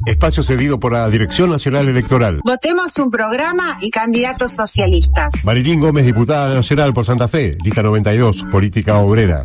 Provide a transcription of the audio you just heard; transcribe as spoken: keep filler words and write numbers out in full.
Espacio cedido por la Dirección Nacional Electoral. Votemos un programa y candidatos socialistas. Marilín Gómez, diputada nacional por Santa Fe, lista noventa y dos, Política Obrera.